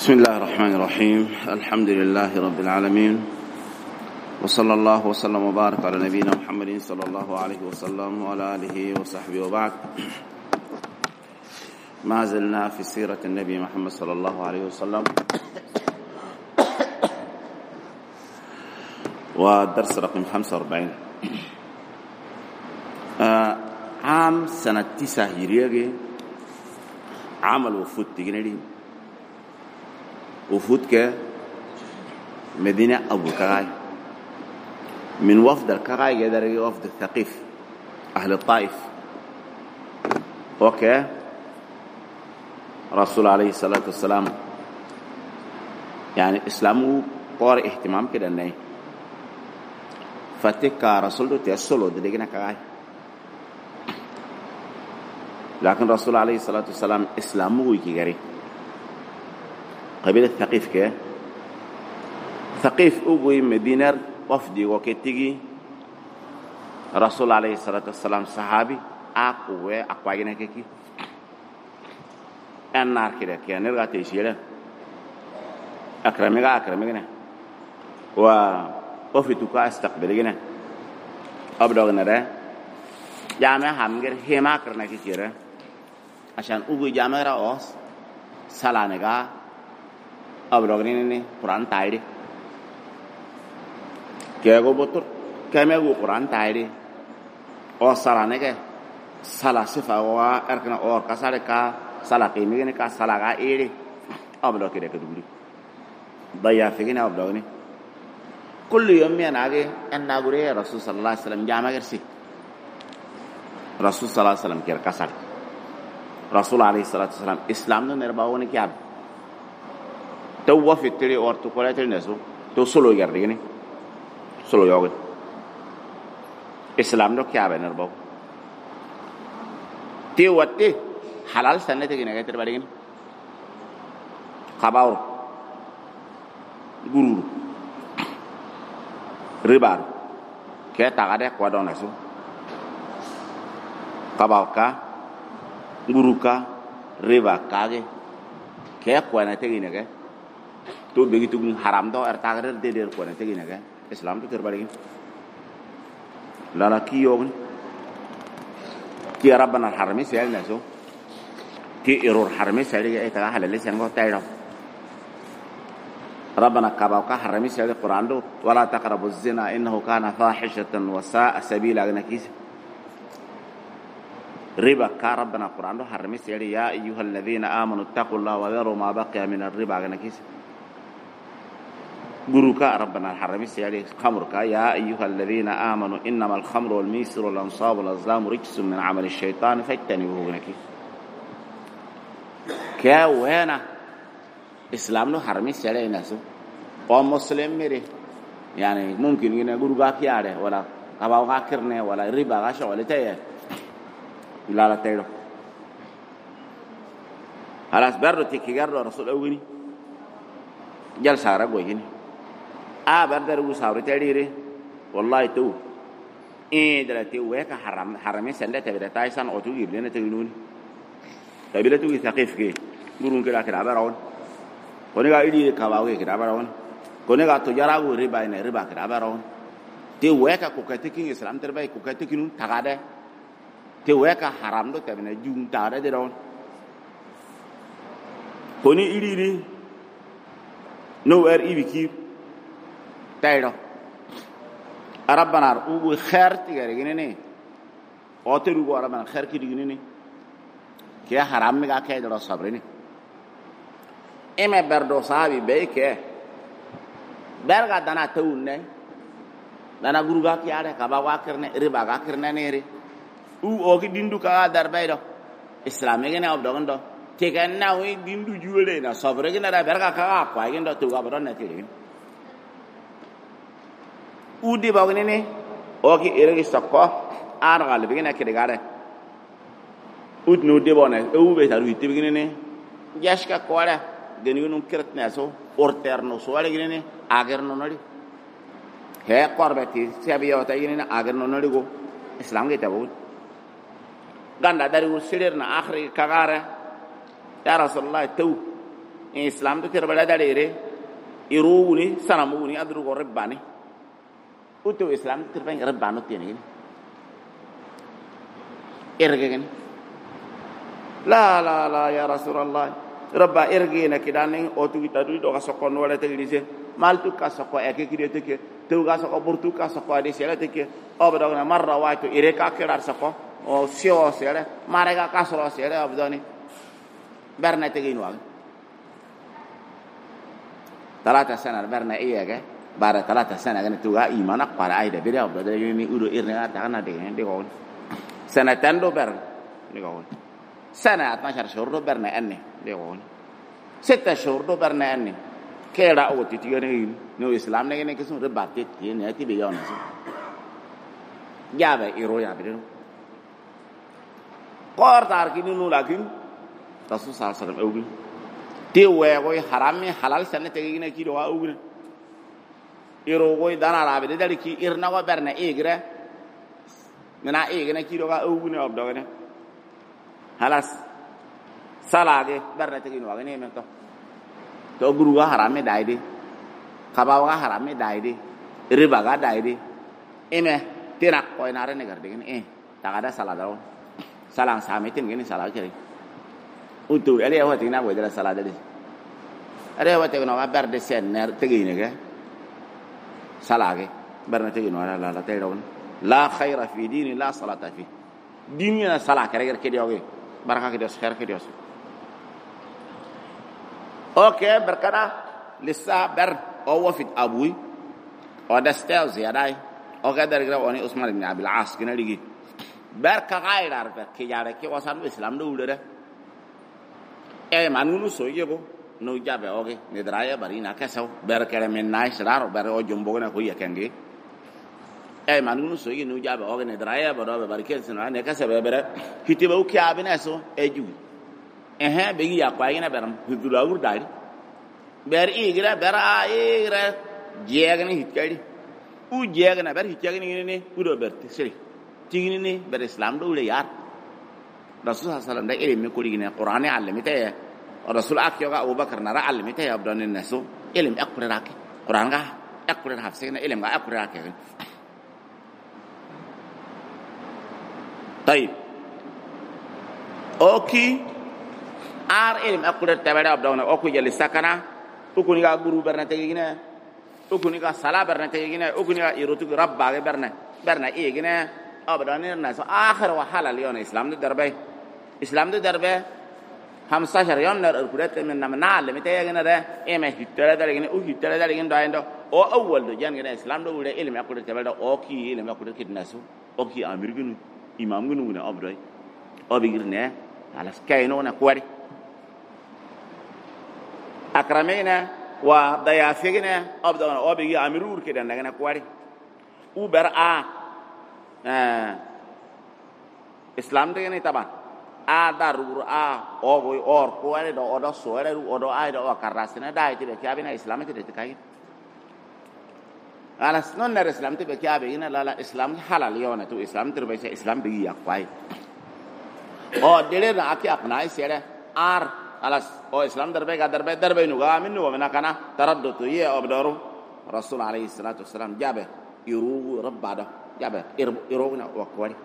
بسم الله الرحمن الرحيم. الحمد لله رب العالمين، وصلى الله وسلم وبارك على نبينا محمد صلى الله عليه وسلم وعلى آله وصحبه وبعد. ما زلنا في سيرة النبي محمد صلى الله عليه وسلم، والدرس رقم 45. عام سنة 9 هجرية عمل وفود تجنري وفود كمدينة أبو الكراي من وفد الكراي يدري وفد الثقيف أهل الطائف. اوكي، رسول عليه الصلاة والسلام يعني إسلامه قار اهتمام كده ناي فتك رسول تيسلو دلينا كراي، لكن رسول عليه الصلاة والسلام إسلامه يكيغري قبيلة ثقيف كه ثقيف أقوي مدينة وفدي وكتيجي رسول عليه الصلاة والسلام صحابي أقوى كي النار كده كي نرجع تيشيله أكرمنا وفدتك استقبلنا أبدأنا ده جامع همغير هما كرنا كيره عشان أقوي جامع رأس سالانيكا أبرغني قرآن تايري كيغو بطر كميغو قرآن تايري أو سالانيكا سالا سفا وأركنا أو كساركا سالا قيميني كا سالا إيري أبرغ كده كدولي ضيا فينا أبرغني كل يوم يناغي أن نقولي رسول صلى الله عليه وسلم جامع كرسي رسول صلى الله عليه وسلم كير كسر رسول عليه الصلاة والسلام إسلام نرباوني كياب تو وفي تري اور تو كولا تري نسو تو سولو يارديني سولو يوغ اسلام دو كيا بنر باو تي واتي حلال سنه تي نغا تر بادين خباو غورو ريبار كي تاغا دي كو دون نسو خباو كا غورو كا ريبا كاغي كي كو انا تي نغا تو begitu haram to ertagrer deder ko ne tegina ga islam to terbalik lala kiyo ki rabbana harami sel naso ki error harami sel ga eta halale sengo tayro rabbana kabaka harami sel qur'an do wala taqrabu az-zina innahu kana fahishatan wa sa'a sabila ganakis riba ka rabbana qur'an do harami sel ya ayyuhalladhina amanu taqullaha wa dharu ma baqiya min ar-riba ganakis بروكا ربنا الحرمي سيالي خمرك يا أيها الذين آمنوا إنما الخمر والميسر والأنصاب والأزلام رجس من عمل الشيطان فاجتنبوه نكي كيا وينا إسلامنا حرمي سيالي ناسو قوم مسلم ميري يعني ممكن ينا بروكا كياره ولا كباوكا كرنه ولا ربا غاشا ولا تيه لا لا تيرو خلاص برضو تكيغرو رسول أولي جل سارة قويني بردر وساوري تريري والله تو دلتي ويك حرمي سنده تبدا تايسان او تو يبلنا تغنون قبيله تو ثقيف كي غورون كلا كلا باراون كونيغا ايدي كاواوي كلا باراون كونيغا تجاراو ريبا ان ريبا كلا باراون تي ويك كوكاتيكين اسلام ترباي كوكاتيكين تاغاده تي ويك حرام دو تبنا جون تاده دون كوني ايدي نو ار اي بي تايرو ربنا او خير تيغريني اوترو ربنا خير كيديني كي حرام ميغا كايدرو صبرني ايما بردو صاحبي بيكه برغا دانا تونne dana guruga kiare kaba wakirne riba ga kirne nere u ogi dindu ka darbaydo islami gene obdogondo teganna wi dindu juwele na sabre gene da berga ka kwa gendo tu ga bodon na tiri udi bagnene ogi eregi sakko argal bigene kidigare ud no de bone u be taru tibigene jashka kwara genunum kiratna so orterno so wala gene agerno nori he qorbati sabiyo tayine agerno nori go islam ge tabu ganda dari usirna akhri kagare ya rasulullah tu islam to ker bala dalere iruguni sanamuguni adru go rebbani uto islam tir ben rebbano tieni ergegen la ya rasulullah rabba ergena kidane otu kitadu do ga sokon wala tegrise maltu ka sokko e ke kidete ke tu ga sokko burtu ka sokko ade sele te ke obdogna marra waitu ireka kirar sokko o sio sele marega ka solo sele obdoni berna tegino ثلاثة سنة برنا إياه بعد 3 سنة كان توجا إيمان أقبل عيدا بيرا بدل يومي أولو إيرنا تاعنا ديكون سنتين دو برن ديكون سنة 12 شهور دو برنا أني ديكون 6 شهور دو برنا أني كيرا أو تيجي نو إسلام نيجي نكسون رباطة تيجي نأتي بيجانا جابه إيرو يا بيرو قار تاركيني نو لكن رسول صلى الله عليه وسلم أوجي تيوه کوئی حرام میں حلال سننے تگی نہ کی روا اوگر ایرو کوئی دانا رابے دے دلی کی ارنا کو برنا ایگرے نہ ایگنے کی روا اوگنے اب دوگنے حلاس سالاگے برنا تگی نو اگنے میں تو گرو کا حرام میں دای دی کباو کا حرام میں دای دی ربا کا دای دی ایمے تینا کوئی نارے نے کر دے گنے تاگا سالا دو سالان سامے تین گنے سالا کرے utu ele ya wati na bo dela sala dele ele wati no ga berde sen ner tegi ne ga sala ge berne tegi no la tay ron la khayra fi dini la salata fi dini na sala kare ke dio ge baraka ke dio khair ke dio okay barkada lissa ber o wafit abui o dastel ziyadai o ga dargra oni usman ibn abil as kina ligi barka gaira ber ke yare ke wasan islam do ulere manunu soyego no jabe oge ne draya barina kasaw ber kere men nice raro ber o jombo na ko yakenge manunu soyego no jabe oge ne draya baro ber kere sino ne kasabe ber hitiba u kya bina so eju be ya kwa ina beram hidula ur dai ber igra ber a igra jegani hitkadi u jegana ber hitkadi ne udo ber tisri tigini ne ber islam do le yar rasul sallallahu alaihi wasallam da ilmi ko ligine qur'ani allimite rasul akyoga abubakar nara allimite ya abdan nasu ilm aqrarake qur'an ga aqrar hafsina ilm ga aqrarake طيب اوكي ar ilm aqrar tabara abdan oku jali sakana ukuni ga guru berna tegine ukuni ga sala berna tegine ukuni ga irutu rabba ga berna egine abdan nasu akhir wa halal yon islam de darbe 15 يوم نر كرت من نمنال متى جنا ده ما هيتلا ده جنا هيتلا ده جنا ده او اول ده جنا اسلام ده ولا علم يقول تبع اوكي علم يقول كدناسو اوكي امريكن امام جنو ابراي او بيغرنا على سكاينو نا كوري اكرمينا وضيافينا ابدا او بيغي امرور كده نا كوري وبر اسلام ده جنا طبعا darur oboy or ko ale do odo so ale odo ay do karasina dai ti be kiabina islam ti de kai ala non na islam ti be kiabe ina la islam halal yona tu islam ti be islam bi ya kwai o dele na aki apna isere ar alas o islam darbe nu ga minu wa mena kana taraddud ye obdaru rasul alayhi salatu wassalam jabe iru rabbada jabe iruna wa kwari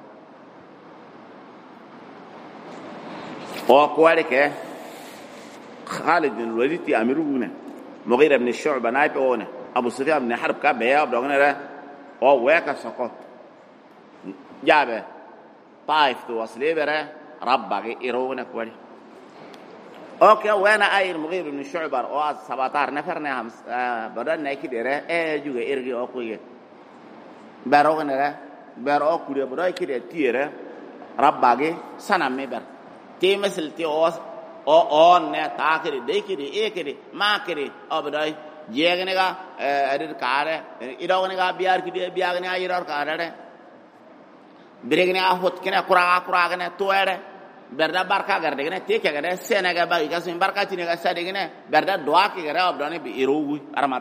وقوالك خالد بن الوليد أميرونه مغيرة بن الشعبة نايبونه أبو سفيان بن حرب كاب يا أبو دعونا له أو وياك سقط جابه طائف توصلي بره ربك يرونا كوالي أوكي وأنا أي المغيرة بن الشعبة أو 17 نفرنا هم بدنا كده جوجا إرجع أقويه برونا له برو كده بدأ كده تيره ربك سنامي بر تي مثل تي او ne taakiri dekiri ekiri maakiri obdai jegene ga adir kaare idawne ga biar kidi biagne ayiror kaare biregne a hot kene kura gane toere berda barka garde gane teke gane senega ba igasim barka tine ga sade gane berda doa ki gare obdane bi irowu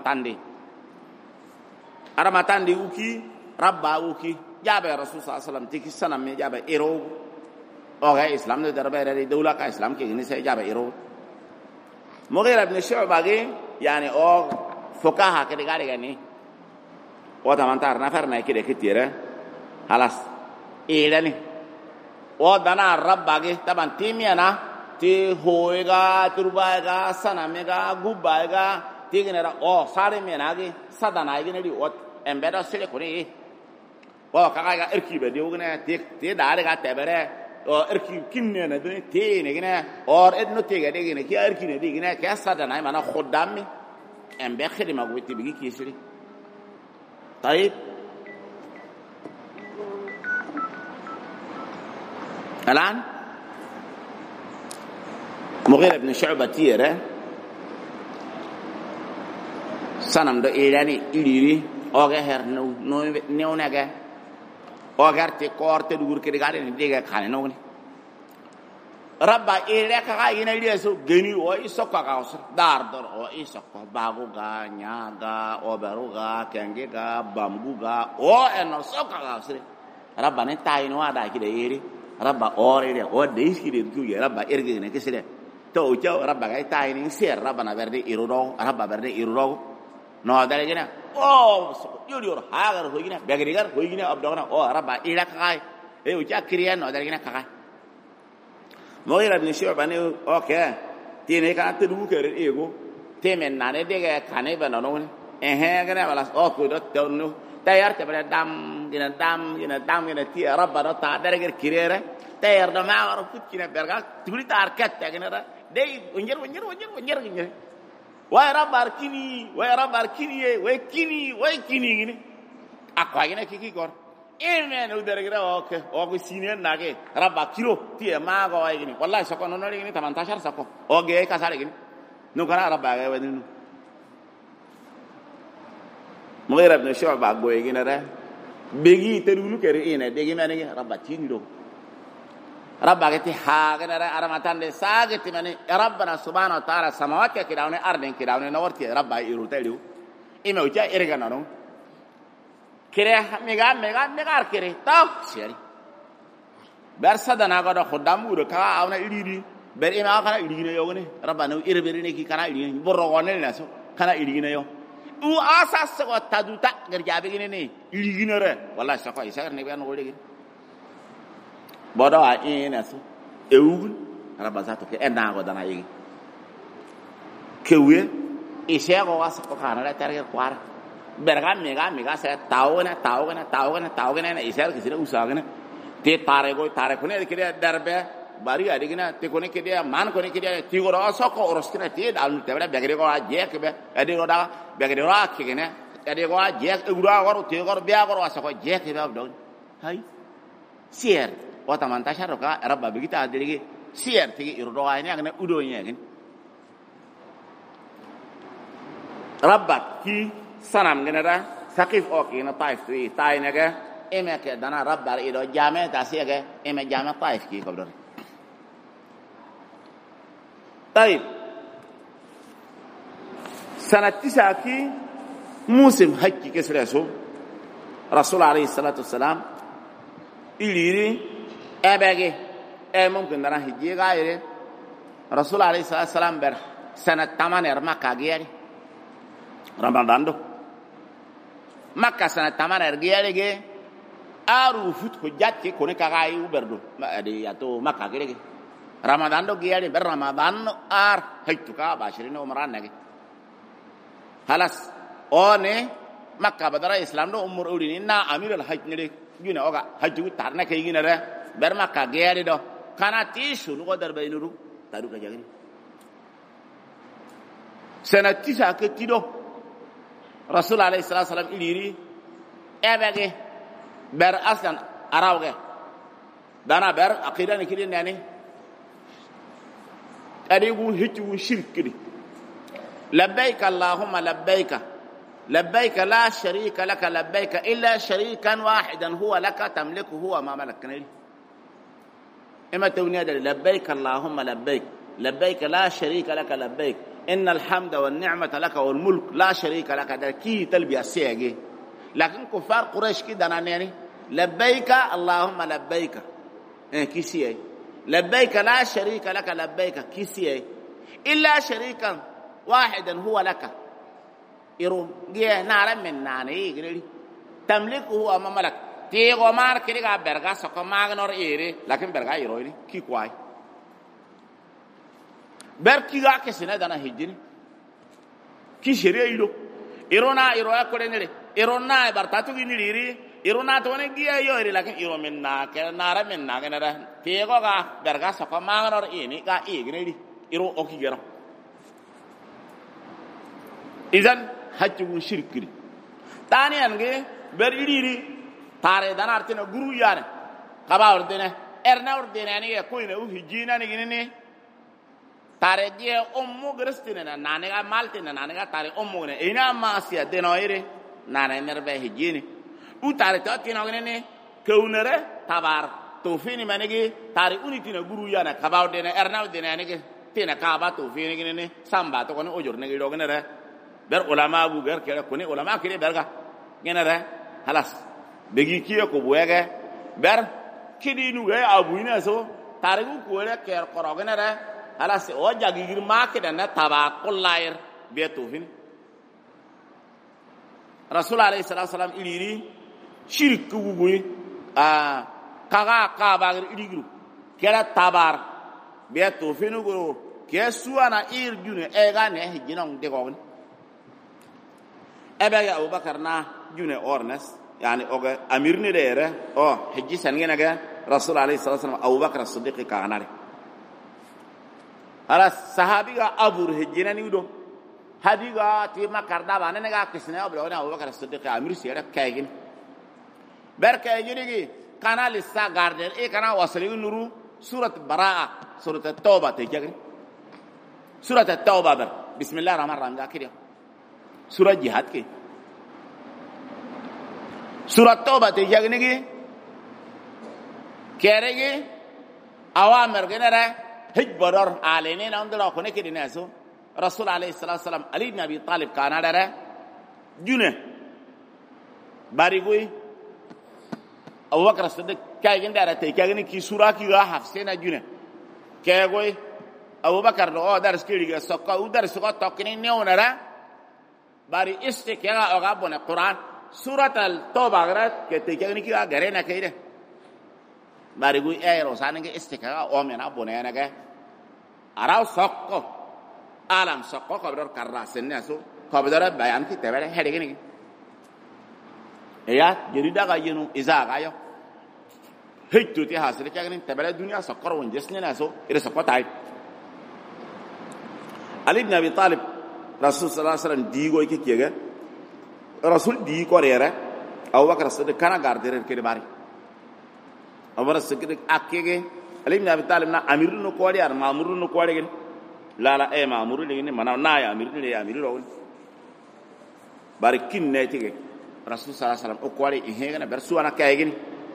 aramatandi uki rabba uki jabe rasul sallallahu alaihi wasallam tiki sanam me jabe irowu oke islam de darbe re doula ka islam ke ni se jabe iro Mughira ibn Shu'ba yani o fuqaha ke digare gani o tamantar nafar na kide kitire halas ilani o dana rabba ge taban timiana ti hoega turbaega sanamega gubaega tiginera o sare menage sadana ge nedi o embeda sele kuni o kaga erkibe diugne ti dare ga tebere o erki kinne na dune te ne gine or edno te ga de gine ki erki ne de gine ka sadana mana khuddam embe khidma goyti bigi kisiri طيب الآن مغيرة بن شعبة تيرة سنم دو إيراني إليري أوغا هر نو نغا أوغا تي كورت دور كده غاري نديغا خاني نوغني ربا إيرا كاكا ينا سو غني او إسوكا كاوسر دار او إسوكا باغوغا نياغا أوبروغا كنجيغا بامبوغا او إنو سوكا كاوسر ربا نتاينو هذا كده إيري ربا أوري او ديس كده دوغي ربا إرغي نكسده تو جو ربا غاي تايني سير ربا نبردي إيرودو ربا بردي إيرودو نو دالجنا او يوريور هاغر هوينا بغريغر هوينا أبدوغنا او ربا إيرا كاي ايو جا كريان نو دالجنا كاي Mughira bin Shu'ba ne okay tiene ka tudu kere ego temen na ne dege kane bana no gana wala o ko do tonu tayar te bana dam gina ti rabbana ta derger kirere tayar do ma waro put kina berga tuli tar kat gina da dei wonjer gina way rabbar kini way kini gini akwa gina kiki gor Inen udah kira oke sinian nage rabak kilo tiap mago ay gini wallahi soko nono gini taman tashar soko oke kasar gini nukara rabak ay wadinu Mughira ibn Shu'ba goy gini re begi terulu kere ine degi mana gini rabak cini do rabak itu ha gini re aramatan de sage ti mana Rabbana subhanahu wa ta'ala samawat ya kiraune arden kiraune nawarti rabak iru telu ime uca irga nano kere mega kere taw seri ber sadana godo khodam uro ka awna iriri ber ima kana irigine yo ne rabbana irberi ne ki kana irigine borro gonel naso kana irigine yo u asas ko taduta gerjabe gine ne irigine re wallahi sako isa ne ben golde gine bodo a inaso eugul rabba zato ke enna go dana yigi kewe ise go asako kana la targer kwara berga mega saya tahu na isar kisira usagana te tare kone kede darbe bari adi gina te kone kede man kone kede ti goro soko oroskina te dalu te bera begere go aje ke be adi go da begere ro akene adi go aje ura goro te goro bia goro asako je ke be abdon hai sier wata man tasharoka rabba bigita adirigi sier ti irdo ayni agna udo nyagin rabba ki sanam genera sakif oki na taif tu tai nege eme ke dana rabbar ido jame tasige eme jame taif ki kabdor taib sanat 9 ki musim hajji ke sreso rasul alayhi salatu wassalam iliri ebege mumkin dana hijji gaire rasul alayhi salatu wassalam ber sanat 8 makka giyari ramadan do Makka sana tamana ergiyalege aru fut ko jatti ko ne kaga yu berdo ade yato Makka gerege Ramadan do giyali ber Ramadan ar haytu ka bashirin umran nage halas one Makka badara Islam do umur udini na amir al hajj ne gina oga hajju tarna kay gina re ber Makka giyali do kana tishu no dar baynuru taru ka jagini sana 9 ke tido Rasul alayhi salam iliri ebege ber aslan arawge dana ber aqida ni kidin nani adigu hitu shirkidi labbaik allahumma labbaik la sharika lak labbaik illa sharikan wahidan huwa lak tamliku huwa ma malakna ima tawniyada labbaik allahumma labbaik la sharika lak labbaik إن الحمد والنعمة لك والملك لا شريك لك ده كي تلبية سيئة لكن كفار قريش كده يعني لبيك اللهم لبيك كي سيئة لبيك لا شريك لك لبيك كي سيئة إلا شريكا واحدا هو لك إيرو جيه نارا من ناني يجري تملك هو أمام ملك تيغو مار كريغا برغا سكو ماغنور إيري لكن برغا إيرويني كي كواي بركيغا كسنة دانا هجيني كي شريا إيرو إيرونا إيرويا كورينيري إيرونا برتاتو جينيري إيرونا تواني جيه يوري لكن إيرو من نارا من ناغنرا تيغو غا برغا سكو ماغنور إيني غا إيغنيري إيرو أوكي جيرو إذن هجو شركري تاني أنجي بريري تاري دانا أرتنا غرو يانا كبا أردنا إرنا أردنا نيجي كوينة وهجينا نيجي تاري جيه أمو غرستنا نانيغا مالتنا نانيغا تاري أمو غنى إنا ما أسيا دينا ويري نانا نربى هجيني وتاري تاتينا غنى كونره تبار توفيني منيجي تاري أوني تينا غرو يانا كبا أردنا إرنا أردنا نيجي تينا كابا توفيني غنى سامبا تكوني أجور نيجي لوغنى بر علماء أبو غير كذا كوني علماء كذا برجع كنا خلاص بيجي كيا كوبويا بر كذي نوعي أبوينا سو تاريخو كويا كير كراغنا خلاص أوجا غير ما كذا نتابع كل لاير بيتوفين رسول الله صلى الله عليه وسلم إليري شرك كوبوي كذا كابار إليرو كذا تابار بيتوفين وغيره كيسوانا إيرجونه إيغانه هجينهم دكوين أبغى أبو بكر نا جون أورنس يعني أوجا أمير نديره حجي سنجنا جا رسول عليه الصلاة والسلام أبو بكر الصديق كأناره على صحابي أبو هجينا نيودو هديغا تيما كردا بانا نجا كسنة أبو بكر الصديق أمير سيرة كايجين بركايجيني كنا لسه غاردر كنا وصلين نورو سورة براءة سورة التوبة تيجي سورة التوبة بر بسم الله الرحمن الرحيم ذاكريا سورة جهاد کی سورة توبہ تیجاگنے کی کہہ رہے گی اوامر گنے رہے حج برور آلینین اندلو کھنے کی دینے ایسو رسول علیہ السلام علی بن ابی طالب کانا رہے جنے باری کوئی ابو بکر صدیق کہہ گنے رہے تیجاگنے کی سورہ کی گا حفظینا جنے کہہ کوئی ابو بکر رو درس کی گا سکا او درس کو توقنی نیون رہے باری استکیا اوغابون قرآن سورة التوبة غرات كتيجاني كي أغرينا كيره باری گوی ای روزانه که استکا اومنا بونه نگه آراو سقو عالم سقو خبر کاراسن نسو خبر بیان کی تبره هدیگه نگه یا جریدا گاینو ازا گایو هیچ توتی حاصل کردن تبره دنیا سقر ونجس نسو ایره سقو تای علی بن ابی طالب رسول صلی الله علیه وسلم دیگوی که کیه رسول دی کوریره ابو بکر صدیق کنا گاردره که باری ابو بکر صدیق اکیگه علی بن ابی طالب نا امیر نو کوری ار مامور نو کوری لا لا ای مامور لگینه منا نا یا امیر لی امیر رو باری کین نیتیگه رسول صلی الله علیه وسلم او کوری ایهگه برسو انا کایگه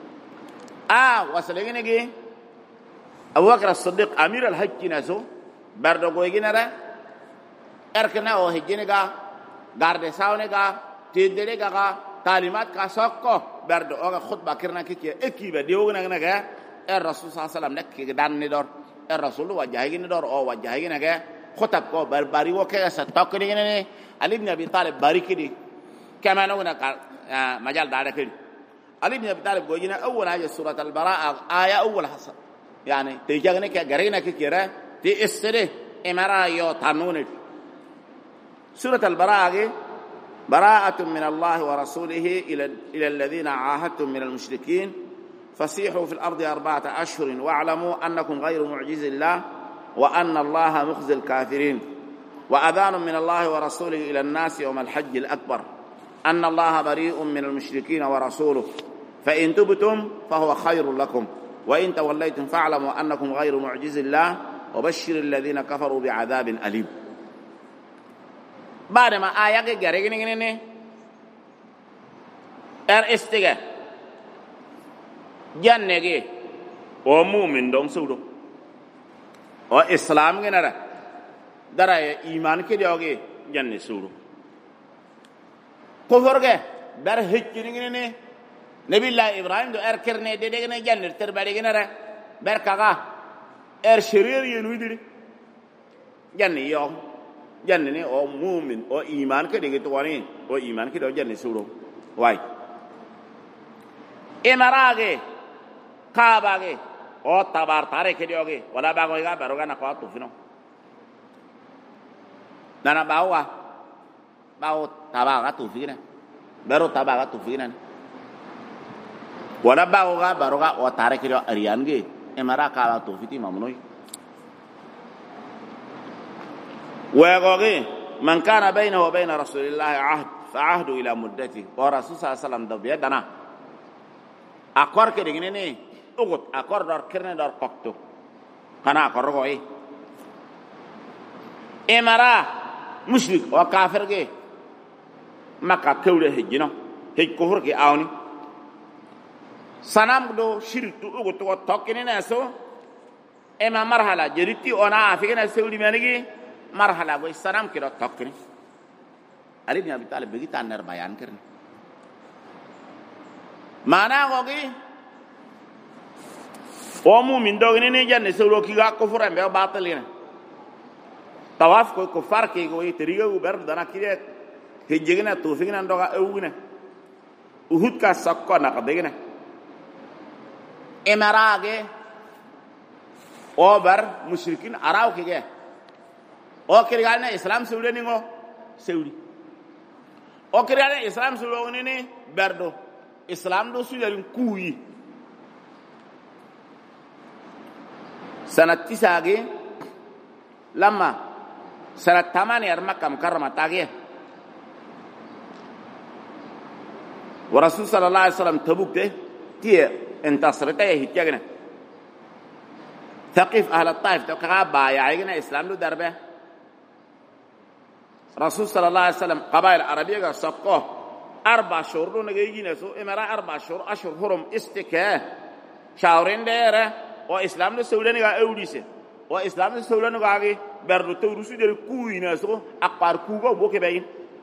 وصلگه نگه ابو بکر صدیق امیر الحج نسو بردو گویگه نره ارکنا او هجینگا گارد ساونگا تیدرگا تعلیمات کا سوکو برد اوغا خطبه کرنا کی اکیبه دیوگنا نگا الرسول صلی الله علیه وسلم نک دان ندور الرسول وجهی ندور او وجهی نگا خطب کو بربری وکه ستاکری نه علی بن ابی طالب باریکی كما نونا مجال دارك علي بن ابي طالب قوينا اول حاجه سوره البراءه ايه اول حصه يعني تيجانا كغرينا كيرا تي اسره امرا يو تانون سوره البراءه براءة من الله ورسوله إلى الذين عاهدتم من المشركين فسيحوا في الأرض 4 أشهر واعلموا أنكم غير معجز الله وأن الله مخزي الكافرين وأذان من الله ورسوله إلى الناس يوم الحج الأكبر أن الله بريء من المشركين ورسوله فإن تبتم فهو خير لكم وإن توليتم فاعلموا أنكم غير معجز الله وبشر الذين كفروا بعذاب أليم بعد ما آيات جريجني استجا جنّة ومؤمن دون سودو وإسلام جنرا درا إيمان كديوجي جنّة سودو كفر جه در هجريني نبي الله إبراهيم دو أركرني ديدجني جنّة تربى جنرا بركعة شرير ينويدري janni yo janni ne o mu'min o iman ke de to wani o iman ke do janni suro way emarage kaabage o tabar tare ke dioge wala ba ko ga baro ga na ko to fino nana bawa tabaga to fina baro tabaga to fina wala ba ko ga baro ga o tare ke do ariange emara ka to fiti mamnoi ويقول من كان بينه وبين رسول الله عهد فعهد إلى مدته ورسول صلى الله عليه وسلم بيدنا أقر كدينني أقول أقر دار كرنا دار قطو كنا أقر قوي إمرا مشرك وكافر كي ما كتوله هجنا هج كفر كي أوني سنام دو شرك تو أقول تو تكيني ناسو إما مرحلة جريتي أنا أفكر نسولي منيجي marhala boy salam kiro tokkini ali ibn abi talib begi taner bayan kerni mana gogi o mu'min dogini ni janne solo ki ga ko furambe o batalina tawaf ko farki go itriga u ber dana kire hejjegina tofigina ndoga ewuna uhud ka sakko na kadegina emarage obar mushrikin araw kige o kirigana islam sewle ni ngo sewli o kirigana islam sewle ni berdo islam do suyarin kuyi sanat tisage lama sanat tamani ar makkah mukarrama tage wa rasul sallallahu alaihi wasallam tabuk de tie entasrata hikagna ثقيف اهل الطائف تقابا يعينا اسلام له دربه رسول صلى الله عليه وسلم قبائل عربية سقاه 4 شهور نجيجي نسو إمرا 4 شهور أشهر حرم استكاه شهرين ديره وإسلام السوداني قا أوليسه وإسلام السوداني قا برد تورسي در كوي نسو أقار كوبا بوك بين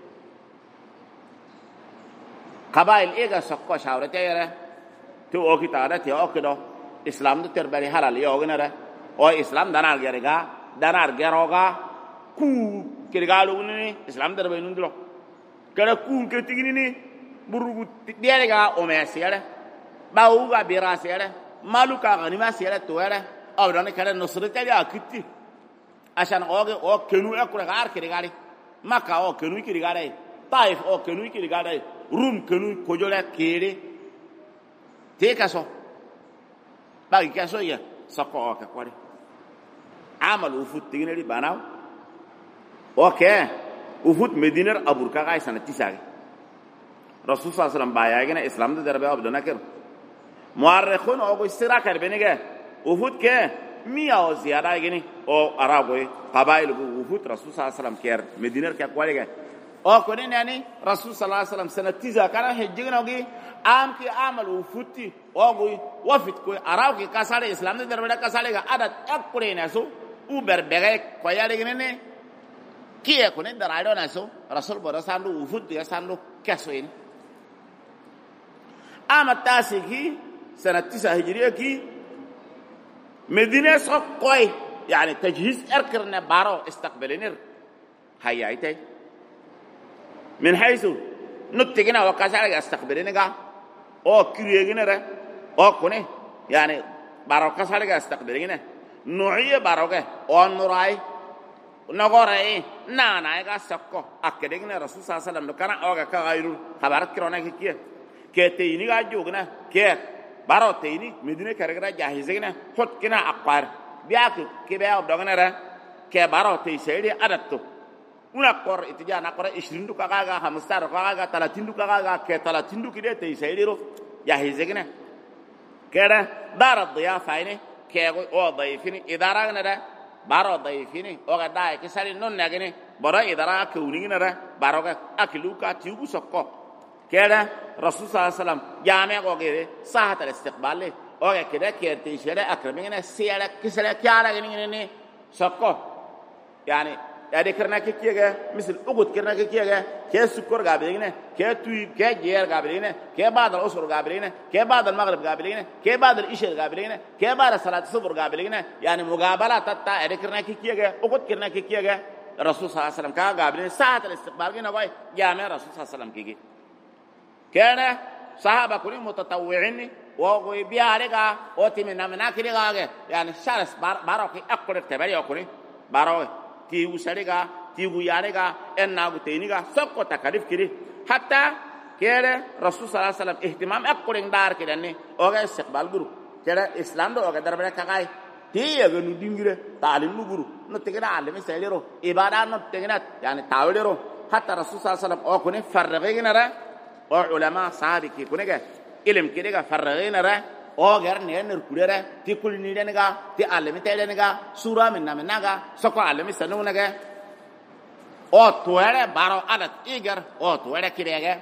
قبائل إيجا سقاه شهر ديره تو أكيد تارة تي أكيدو إسلام تربري حلال يوغنره وإسلام دانار جريغا دانار جروغا كو kirgalu ni islam darbe nundro kada kun ke tigini ni burugu diare ga o me siere ba u ga bira siere maluka ga ni ma siere to ere o don kada nusrata ya kitti ashan oge o kenu e kura gar kirgali maka o kenu kirgale taif o kenu kirgale rum kenu kojole kere te kaso ba kaso ya sako ka kwari amalu futigini ri banaw اوكي وفوت مدينه ابو ركاغاي سنه 9 رسول صلى الله عليه وسلم بايغنا اسلام ده دربه ابدنا كر مؤرخون او سرا كر بنيگه وفوت كه ميا او زياده گني او عربوي قبائل وفوت رسول صلى الله عليه وسلم كر مدينه كه قوالگه او كونين يعني رسول صلى الله عليه وسلم سنه 9 كان هجنا اوگي ام كي عمل وفوتي اوگي وفت كو عرب كي كساله اسلام ده دربه كساله عدد اقرين اسو وبربره قوالگه kia kunen daraido naso rasul bodo sandu ufut dia sandu kasoin amat tasiki sanat 9 hijriya ki medina soqoy yani tajhiz erkirna baro istaqbalinir hayaitay min haythu nuttigina wa kasala istaqbalinaga o kiriyegina ra o kune yani baro kasala istaqbalina nu'iya baroga on nurai nagore nana ga sakko akedegna rasul sallallahu alaihi wasallam kana oga ka gairu khabarat kirona kiye kete ini ga jogna ke barote ini medine kargra jahizegna hot kina aqar biak ke be obdogna ra ke barote seedi adatto una qor itijana qor 20 du kaga ga 15 kaga 30 du kaga ke 30 du kide te seedi ro jahizegna kera darad diyafa ini ke o dayfini idaragna ra baro dayfini oga dai ke sari non nagene bara idara keuningina ra baroga akiluka tiugu sokko kera rasul sallallahu alaihi wasallam jame go gere sahat al istiqbal oga kede kerte shere akramina sera kisara kyala gene sokko yani ya de kerna ke kiyega misal ugut kerna ke kiyega ke sukor gabeline ke tuy ke jer gabeline ke بعد العصر gabeline ke بعد المغرب gabeline ke بعد العشاء gabeline ke بعد صلاه الصبح gabeline يعني مقابله تتا ya de kerna ke kiyega ugut kerna ke kiyega rasul sallallahu alaihi wasallam ka gabeline saat الاستقبال gina goy jame rasul sallallahu alaihi wasallam kigi kana sahaba kuni mutatawwi'in wa goy biarega otimina menakiriga yani sharas baroki akore tebari okuni baro ti usariga ti guyarega enna guteniga sokko takalif kiri hatta kere rasul sallallahu alaihi wasallam ihtimam akore ndar kidanni oga istiqbal guru kere islam do oga darbare kagai ti yaga nu dingire talim nu guru no tegena alimi selero ibada no tegena yani tawlero hatta rasul sallallahu alaihi wasallam okuni farragina ra o ulama sahabi ki kunega ilim kidega farragina ra o garne ner kulere ti kulni denega ti alimi tedenega sura minna menaga soko alimi sanunaga o tuere baro adat igar o tuere kidega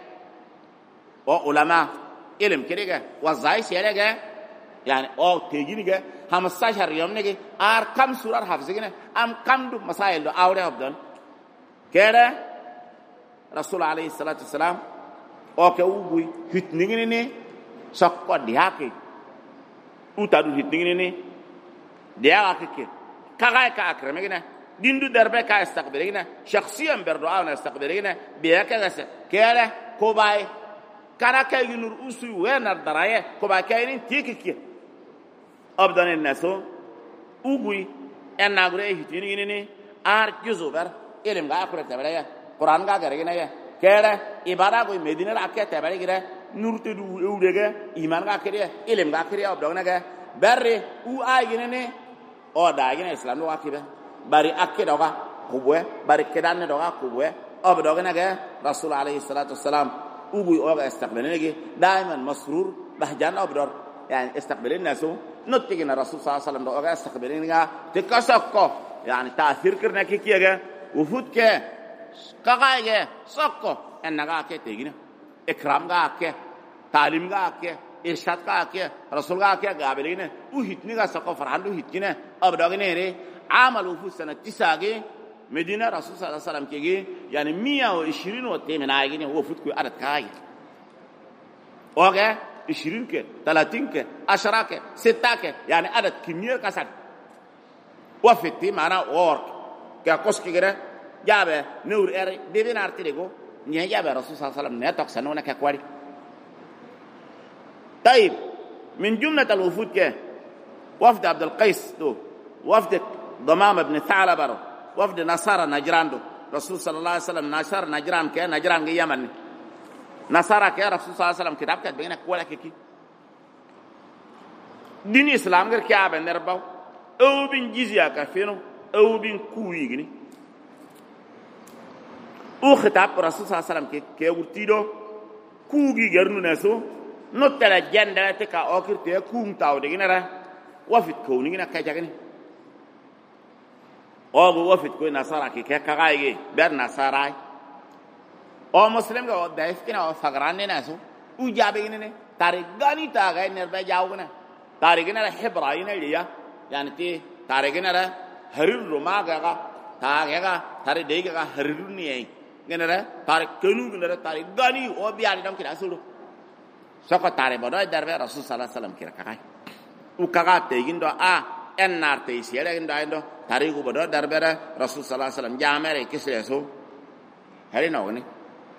o ulama ilim kidega wazai serega yani o teginiga ham sashar yomnege ar kam surar hafzigina am kam du masail do awre abdon kere rasul alayhi salatu wassalam o ke ubui hitningini ni sokko diake utadu hitningini ni dia akike kaga ka akramegina dindu darbe ka istaqbilina shakhsiyan berdoana istaqbilina biaka gasa kere kobay kana kay nur usu wenar daraye kobay kaynin tikiki abdan naso ubui enagure hitningini ni ar juzuber ilim ga akure tabaya quran ga garigina ya kere ibada ko medina rakke tabari gira nurte du ewdege iman ga kire ilim ga kire abdogna ga berre u ayine ne o da gina islam wa kibe bari akke doga kubwe bari kedan doga kubwe abdogna ga rasul alayhi salatu wassalam ubu o ga istaqbalene daiman masrur bahjan abdor yani istaqbalin nasu nuttigina rasul sallallahu alaihi wasallam do ga istaqbalene ga tikasakko yani ta'thir kirna kikiga wufut ke kagaige sokko ennaga ke tegina ikram ga ke talim ga ke irshad ga ke rasul ga ke gabeline u hitni ga sokko farhandu hitkine abdagine re amalu fu sana tisage medina rasul sallallahu alaihi wasallam kege yani 120 wa temina gine wo futku adat kaage oge 20 ke 30 ke 10 ke 6 ke yani adat kimiyya kasat wa fitti mana or ka koski gere jabe nur er devin artilego nye jabe rasul sallallahu alaihi wasallam ne tok sanona ka kwari طيب من جمله الوفود ke وفد عبد القيس دو وفد ضمام بن ثعلبه وفد نصارى نجران دو رسول صلى الله عليه وسلم نصارى نجران ke نجران ke yaman نصارى ke rasul sallallahu alaihi wasallam kitab kat bena kwala ke ki dini islam ger ke abe nerbaw o bin jizya ka feno o bin kuyi gini o khitab rasul sallallahu alaihi wasallam ke wurtido kuugi garnu naso no tala janda te ka okirte kuum tawde ginara wafit ko ni gina ka jagani o go wafit ko nasara ke ka gaige ber nasara o muslim ga daif kina o fagranne naso u jabe gine tare gani ta ga ner ba jawgna tare gina hebraina liya yani te tare gina harir roma ga ta ga tare de ga harir ni genera tare kenu genera tare gani o biari dam kira sulu soko tare bodo darbe rasul sallallahu alaihi wasallam kira kai u kaga te gindo a ennar te siere gindo ando tare go bodo darbe rasul sallallahu alaihi wasallam jamere kisre so hari no ni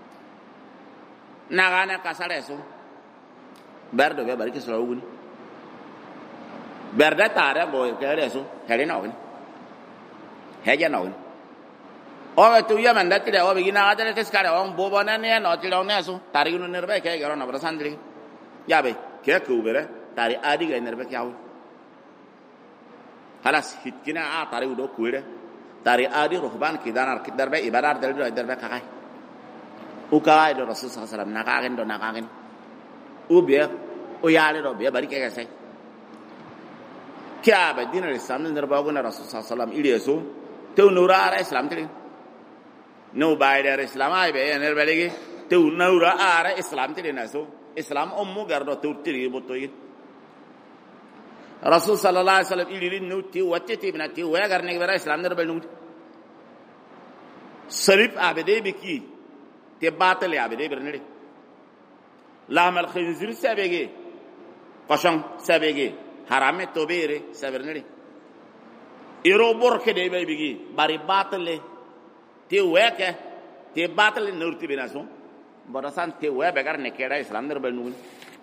nagana kasare so berdo be bari kisro uguni berda tare go kere so hari no ni heja no ni o tu yaman dati da o bigina adere teskare on bobana ne no tilo ne so tari no nerbe ke garo na brasandri yabe ke ku bere tari adi ga nerbe ke awu halas hitkina a tari udo kuire tari adi ruhban ki danar ki darbe ibadar darbe ka kai u ka do rasul sallallahu alaihi wasallam na ka gen do na ka gen u be o yale do be bari ke ga sai kya ba dinar islam nerba go na rasul sallallahu alaihi wasallam ile so te nura ara islam tiri no bayda islam ay be ener belegi te nura ara islam tiri naso islam ummu gardo turtiri botoyi rasul sallallahu alaihi wasallam iliri nuti wati ibnati wa garne bara islam ner belnu salib abede biki te batal abede bernere lahmal khinzir sabege qasham sabege harame tobere sabernere iro borke de bay bigi bari batal te weke te batal nurti benaso barasan te we begar ne keda islam der banu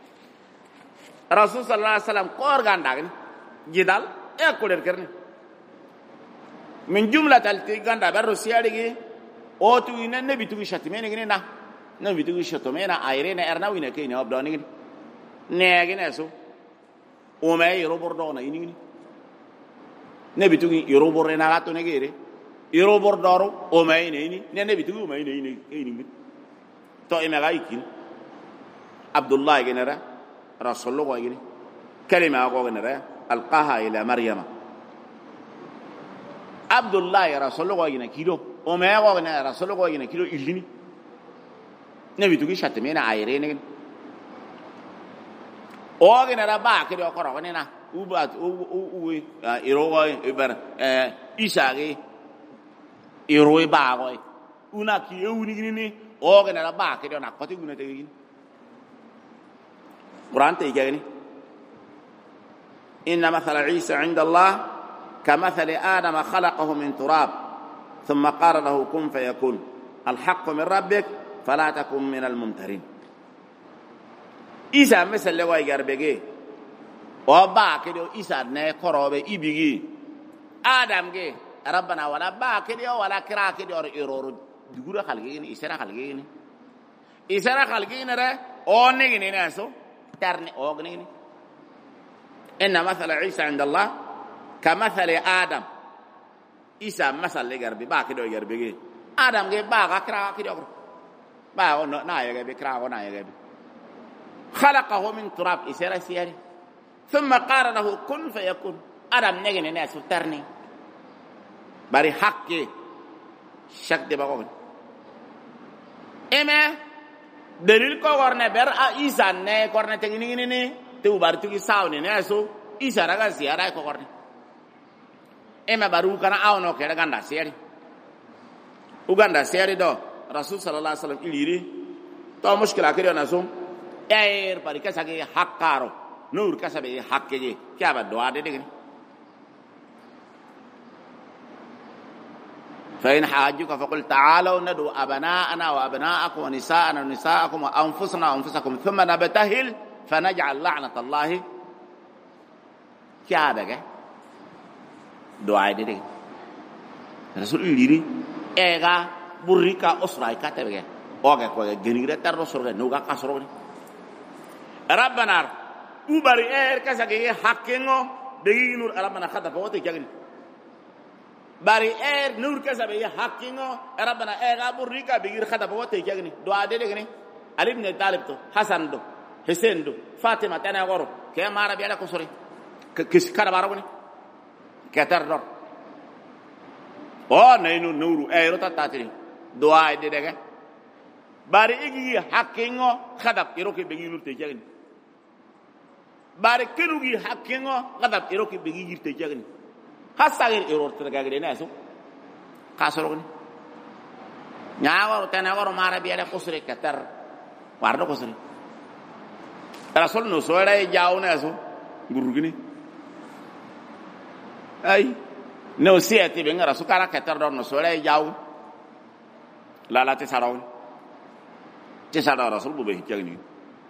rasul sallallahu alaihi wasallam qor gandagni jidal e koler kerne min jumlatal te ganda bar rusiyadigi o tu ina nabi tu shatimene gine na nabi tu shatomena ayrena erna wina kene abdani gine ne gine so o me robor dona ini nabi tu robor na gato ne gere robor doro o me ini ne nabi tu o me ini to ime gaikin abdullah genera rasulullah gine kalima go genera alqaha ila maryama abdullah rasulullah gine kido o me go gine rasulullah gine kido ilini nabi tugi shatemena ayrene o genera ba kido ko ro na ubat u irogo iber isage iroi ba go una ki euni gine o genera ba kido na koti gune te gine قرآن تيجاني إن مثل عيسى عند الله كمثل آدم خلقه من تراب ثم قال له كن فيكون الحق من ربك فلا تكن من الممترين عيسى مثل لو يجربه وباكده عيسى نكروبه يبيجي آدم جه ربنا ولا باكده ولا كراكده أو إيرور دغورا خلقيني إسرا خلقيني را أونيني ناسو ترني أوغنيني إن مثل عيسى عند الله كمثل آدم عيسى مثل لغربي باكي دو غربي آدم جي باكا كرا كي دو با نا يغبي كرا نا يغبي خلقه من تراب إسرا سياري ثم قال له كن فيكون آدم نغني ناس ترني باري حقي شك دي باغون إما dalil ko warne ber a isa ne korne tegini ni te ubar tu ki sawni ne so isa raga siara ko korne e ma baru kana awno ke ganda siari uganda siari do rasul sallallahu alaihi wasallam iliri to mushkila kiri na so er pari ka sage hakkaro nur ka sabe hakke je kya ba do ade de فإن حاجوك فقل تعالوا ندعو أبناءنا وأبناءكم ونساءنا ونساءكم وأنفسنا وأنفسكم ثم نبتهل فنجعل لعنة الله كيا بقى دعاء دي رسول الله إيغا بريكا أسرائي كاتبه أوغا كوغا جنيرة ترسول نوغا كسرون ربنا أبري إير كساكي حقينو بيجي نور ربنا خطا فوتي جاكني bari nur kasabe ya hakingo rabbana burika bigir khada bote jagni do ade de gni ali ibn talib to hasan do hussein do fatima tana goro ke mara bi ala ko sori kis kada baro ni ketar do o naynu nuru ro tatati do ade de ga bari igi hakingo khada iro ke bigir te jagni bari kelugi hakingo khada iro ke bigir te jagni hasagir error tergagre na so kasoro ni nyaawaro tanawaro mara biya ko sure katar wardo ko sure rasul no so ray jaaw na so gurugini ay no siati be ngara su kara katar do no so ray jaaw la la te saraw rasul bu be jagni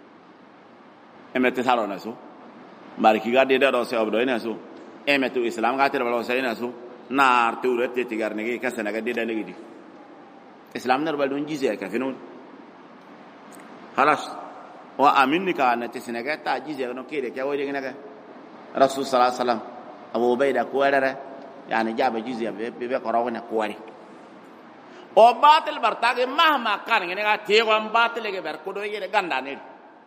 emete saraw na so bariki ga de do se obdo na so emetu islam gatir balo sayna su nar turet te tigarne ge kasana ga deda negi islam nar bal don jize ka finun halas wa aminni ka na te sinaga ta jize no kire ka wodi ngana rasul sallallahu alaihi wasallam abu bayda ko dara yani jaba jize be ko rawna ko wari o batil bartage mahma kan ngene ga te ko batil ge ber ko do yede ganda ne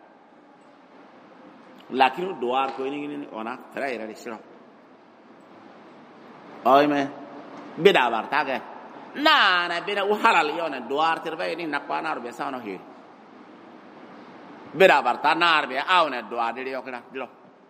lakin doar ko ni ona tara ira risro oyme bida bartage na bida uhalal yona doar terbe ni nakwana be sawno he bida barta nar be awna doar de yokna dilo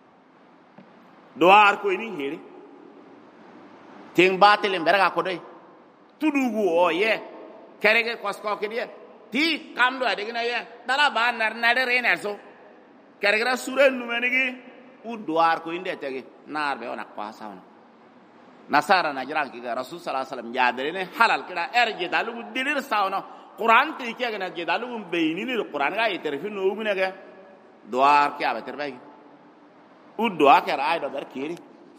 doar ko ni he ting batil berga ko doy tudugu o ye kerege kosko kediye ti kamdo adegina ye dala ba nar renerso kerege sura numenigi udwar ko inde tege nar be ona kwasa ona nasara najran ki rasul sallallahu alaihi wasallam jadrene halal kida erje dalu dilir sauna quran ti ke gana je dalu beini ni quran ga iterfi no ubine ga dwar ke aba terbai udwa ke ra aido ber kiri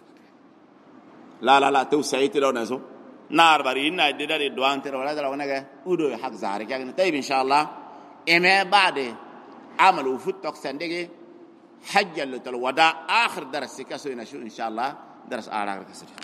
la tu sayti lo nazo nar bari na de dare dwan ter wala dala wona ga udo hak zari ke gana tayib inshallah eme bade amalu futok sandege حجة الوداع آخر درس كسوينا شو إن شاء الله درس آخر كسر